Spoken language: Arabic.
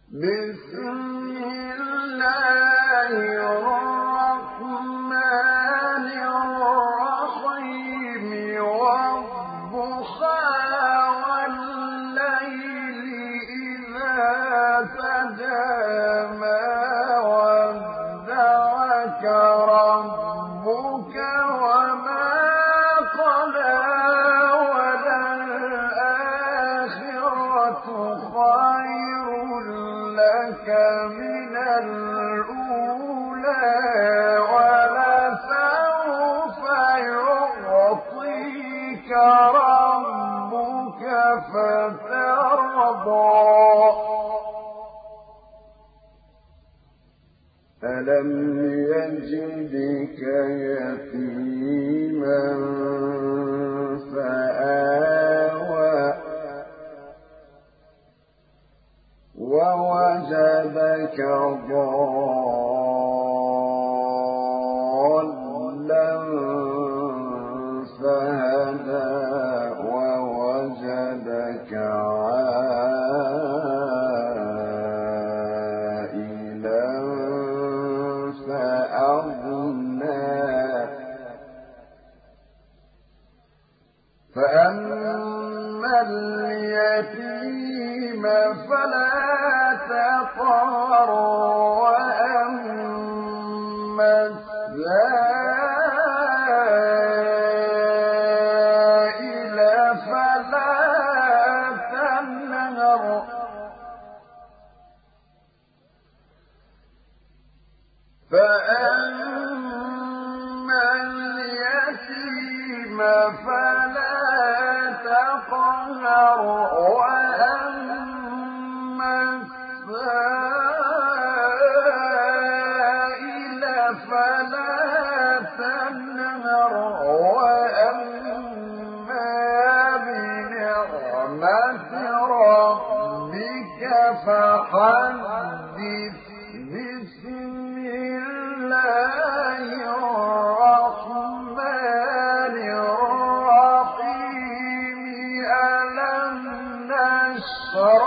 بسم الله الرحمن الرحيم والضحى والليل إذا سجى ما ودعك ربك وما قلى وللآخرة خير لك من الأولى ولسوف يعطيك ربك فترضى ألم يجدك يتيما فآوى ووجدك ضالا فهدى ووجدك عائلا فأغنى فأما اليتيم فلا تقهر وأما السائل فلا تنهر فأما اليتيم فلا تقهر وأما السائل فلا تنهر وأما بنعمة ربك فحدث بسم الله الرحمن الرحيم ألم نشرح